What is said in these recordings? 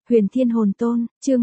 Huyền Thiên Hồn Tôn, chương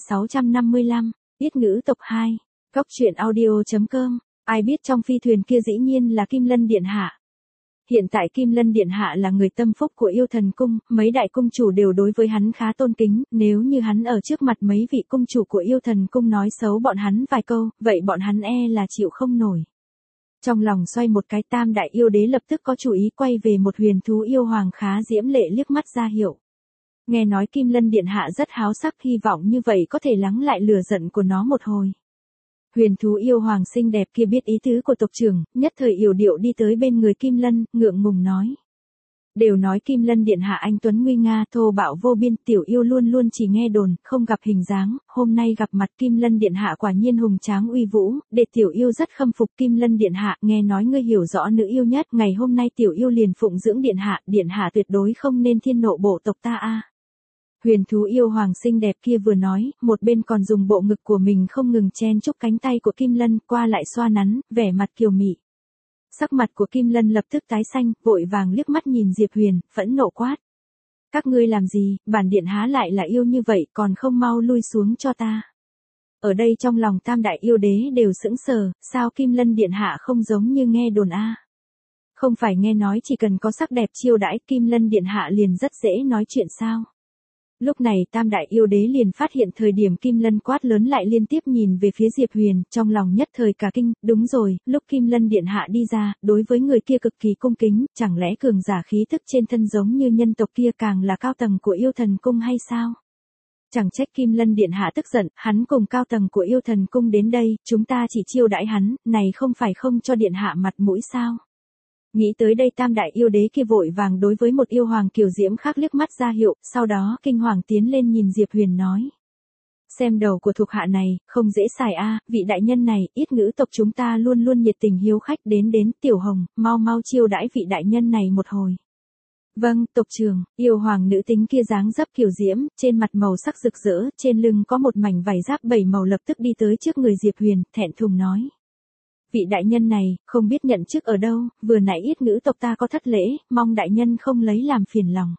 1655, Yết ngữ tộc 2, Góc truyện audio.com, ai biết trong phi thuyền kia dĩ nhiên là Kim Lân Điện Hạ. Hiện tại Kim Lân Điện Hạ là người tâm phúc của yêu thần cung, mấy đại cung chủ đều đối với hắn khá tôn kính, nếu như hắn ở trước mặt mấy vị cung chủ của yêu thần cung nói xấu bọn hắn vài câu, vậy bọn hắn là chịu không nổi. Trong lòng xoay một cái, tam đại yêu đế lập tức có chủ ý quay về một huyền thú yêu hoàng khá diễm lệ liếc mắt ra hiệu. Nghe nói Kim Lân Điện Hạ rất háo sắc, hy vọng như vậy có thể lắng lại lửa giận của nó một hồi. Huyền thú yêu hoàng xinh đẹp kia biết ý tứ của tộc trưởng, nhất thời yểu điệu đi tới bên người Kim Lân, ngượng ngùng nói. Đều nói Kim Lân Điện Hạ anh tuấn nguy nga, thô bạo vô biên, tiểu yêu luôn luôn chỉ nghe đồn, không gặp hình dáng, hôm nay gặp mặt Kim Lân Điện Hạ quả nhiên hùng tráng uy vũ, để tiểu yêu rất khâm phục. Kim Lân Điện Hạ, nghe nói ngươi hiểu rõ nữ yêu nhất, ngày hôm nay tiểu yêu liền phụng dưỡng Điện Hạ tuyệt đối không nên thiên nộ bộ tộc ta a. Huyền thú yêu hoàng xinh đẹp kia vừa nói, một bên còn dùng bộ ngực của mình không ngừng chen chúc cánh tay của Kim Lân, qua lại xoa nắn, vẻ mặt kiều mị. Sắc mặt của Kim Lân lập tức tái xanh, vội vàng liếc mắt nhìn Diệp Huyền, phẫn nộ quát. Các ngươi làm gì, bản điện há lại là yêu như vậy, còn không mau lui xuống cho ta. Ở đây trong lòng tam đại yêu đế đều sững sờ, sao Kim Lân Điện Hạ không giống như nghe đồn a? Không phải nghe nói chỉ cần có sắc đẹp chiêu đãi Kim Lân Điện Hạ liền rất dễ nói chuyện sao? Lúc này tam đại yêu đế liền phát hiện thời điểm Kim Lân quát lớn lại liên tiếp nhìn về phía Diệp Huyền, trong lòng nhất thời cả kinh, đúng rồi, lúc Kim Lân Điện Hạ đi ra, đối với người kia cực kỳ cung kính, chẳng lẽ cường giả khí thức trên thân giống như nhân tộc kia càng là cao tầng của yêu thần cung hay sao? Chẳng trách Kim Lân Điện Hạ tức giận, hắn cùng cao tầng của yêu thần cung đến đây, chúng ta chỉ chiêu đãi hắn, này không phải không cho Điện Hạ mặt mũi sao? Nghĩ tới đây tam đại yêu đế kia vội vàng đối với một yêu hoàng kiều diễm khác liếc mắt ra hiệu, sau đó kinh hoàng tiến lên nhìn Diệp Huyền nói. Xem đầu của thuộc hạ này, không dễ xài a, vị đại nhân này, Yết ngữ tộc chúng ta luôn luôn nhiệt tình hiếu khách đến Tiểu Hồng, mau chiêu đãi vị đại nhân này một hồi. Vâng, tộc trưởng, yêu hoàng nữ tính kia dáng dấp kiều diễm, trên mặt màu sắc rực rỡ, trên lưng có một mảnh vải giáp 7 màu lập tức đi tới trước người Diệp Huyền, thẹn thùng nói. Vị đại nhân này, không biết nhận chức ở đâu, vừa nãy Yết ngữ tộc ta có thất lễ, mong đại nhân không lấy làm phiền lòng.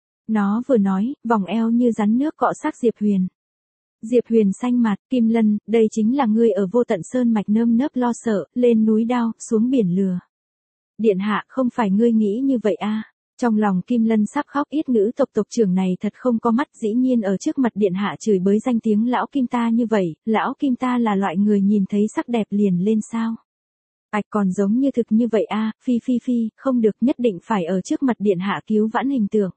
Nó vừa nói, vòng eo như rắn nước cọ sát Diệp Huyền. Diệp Huyền xanh mặt, Kim Lân, đây chính là ngươi ở Vô Tận Sơn mạch nơm nớp lo sợ, lên núi đao, xuống biển lừa. Điện hạ, không phải ngươi nghĩ như vậy a? Trong lòng Kim Lân sắp khóc, Yết ngữ tộc tộc trưởng này thật không có mắt, dĩ nhiên ở trước mặt điện hạ chửi bới danh tiếng lão Kim ta như vậy, lão Kim ta là loại người nhìn thấy sắc đẹp liền lên sao? Ảch, còn giống như thực như vậy a, phi, không được, nhất định phải ở trước mặt điện hạ cứu vãn hình tượng.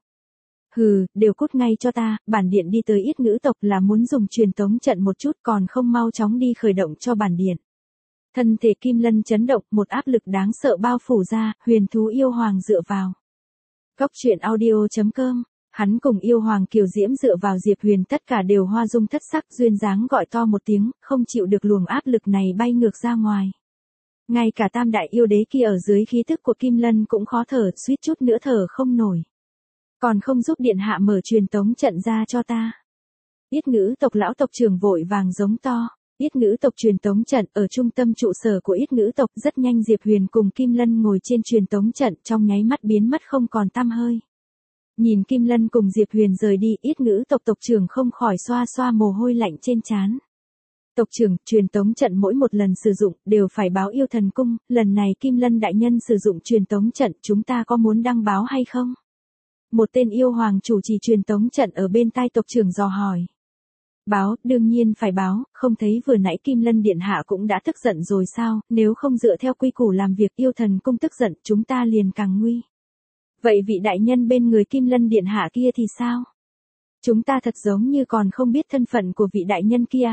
Hừ, đều cút ngay cho ta, bản điện đi tới Yết ngữ tộc là muốn dùng truyền tống trận một chút, còn không mau chóng đi khởi động cho bản điện. Thân thể Kim Lân chấn động, một áp lực đáng sợ bao phủ ra, huyền thú yêu hoàng dựa vào. Góc truyện audio.com, hắn cùng yêu hoàng kiều diễm dựa vào Diệp Huyền tất cả đều hoa dung thất sắc, duyên dáng gọi to một tiếng, không chịu được luồng áp lực này bay ngược ra ngoài. Ngay cả tam đại yêu đế kia ở dưới khí thức của Kim Lân cũng khó thở, suýt chút nữa thở không nổi. Còn không giúp điện hạ mở truyền tống trận ra cho ta. Yết ngữ tộc lão tộc trưởng vội vàng giống to. Yết ngữ tộc truyền tống trận ở trung tâm trụ sở của Yết ngữ tộc, rất nhanh Diệp Huyền cùng Kim Lân ngồi trên truyền tống trận, trong nháy mắt biến mất không còn tăm hơi. Nhìn Kim Lân cùng Diệp Huyền rời đi, Yết ngữ tộc tộc trưởng không khỏi xoa mồ hôi lạnh trên trán. Tộc trưởng, truyền tống trận mỗi một lần sử dụng đều phải báo yêu thần cung, lần này Kim Lân đại nhân sử dụng truyền tống trận, chúng ta có muốn đăng báo hay không? Một tên yêu hoàng chủ trì truyền tống trận ở bên tai tộc trưởng dò hỏi. Báo, đương nhiên phải báo, không thấy vừa nãy Kim Lân Điện Hạ cũng đã tức giận rồi sao, nếu không dựa theo quy củ làm việc yêu thần cung tức giận chúng ta liền càng nguy. Vậy vị đại nhân bên người Kim Lân Điện Hạ kia thì sao? Chúng ta thật giống như còn không biết thân phận của vị đại nhân kia.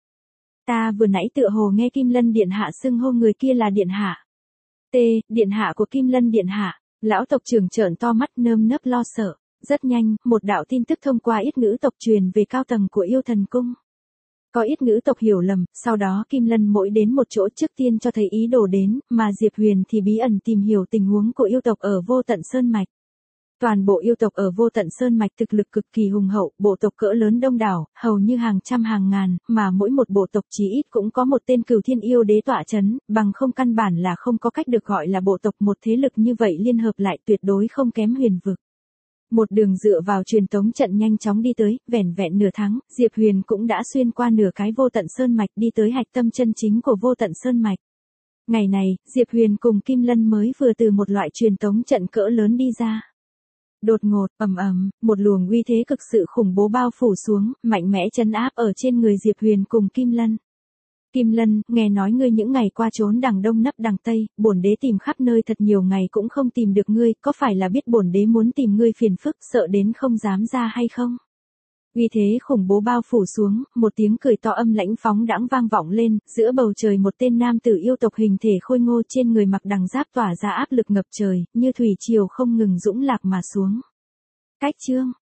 Ta vừa nãy tựa hồ nghe Kim Lân Điện Hạ xưng hô người kia là Điện Hạ. Điện Hạ của Kim Lân Điện Hạ, lão tộc trưởng trợn to mắt nơm nớp lo sợ. Rất nhanh, một đạo tin tức thông qua Yết ngữ tộc truyền về cao tầng của yêu thần cung. Có Yết ngữ tộc hiểu lầm, sau đó Kim Lân mỗi đến một chỗ trước tiên cho thấy ý đồ đến, mà Diệp Huyền thì bí ẩn tìm hiểu tình huống của yêu tộc ở Vô Tận Sơn mạch. Toàn bộ yêu tộc ở Vô Tận Sơn mạch thực lực cực kỳ hùng hậu, bộ tộc cỡ lớn đông đảo, hầu như hàng trăm hàng ngàn, mà mỗi một bộ tộc chí ít cũng có một tên Cửu Thiên yêu đế tọa chấn, bằng không căn bản là không có cách được gọi là bộ tộc, một thế lực như vậy liên hợp lại tuyệt đối không kém Huyền vực. Một đường dựa vào truyền tống trận nhanh chóng đi tới, vẻn vẹn nửa tháng, Diệp Huyền cũng đã xuyên qua nửa cái vô tận sơn mạch đi tới hạch tâm chân chính của vô tận sơn mạch. Ngày này, Diệp Huyền cùng Kim Lân mới vừa từ một loại truyền tống trận cỡ lớn đi ra. Đột ngột, một luồng uy thế cực sự khủng bố bao phủ xuống, mạnh mẽ trấn áp ở trên người Diệp Huyền cùng Kim Lân. Kim Lân, nghe nói ngươi những ngày qua trốn đằng đông nấp đằng tây, bổn đế tìm khắp nơi thật nhiều ngày cũng không tìm được ngươi, có phải là biết bổn đế muốn tìm ngươi phiền phức, sợ đến không dám ra hay không? Uy thế khủng bố bao phủ xuống, một tiếng cười to âm lãnh phóng đãng vang vọng lên, giữa bầu trời một tên nam tử yêu tộc hình thể khôi ngô trên người mặc đằng giáp tỏa ra áp lực ngập trời, như thủy triều không ngừng dũng lạc mà xuống. Cách chương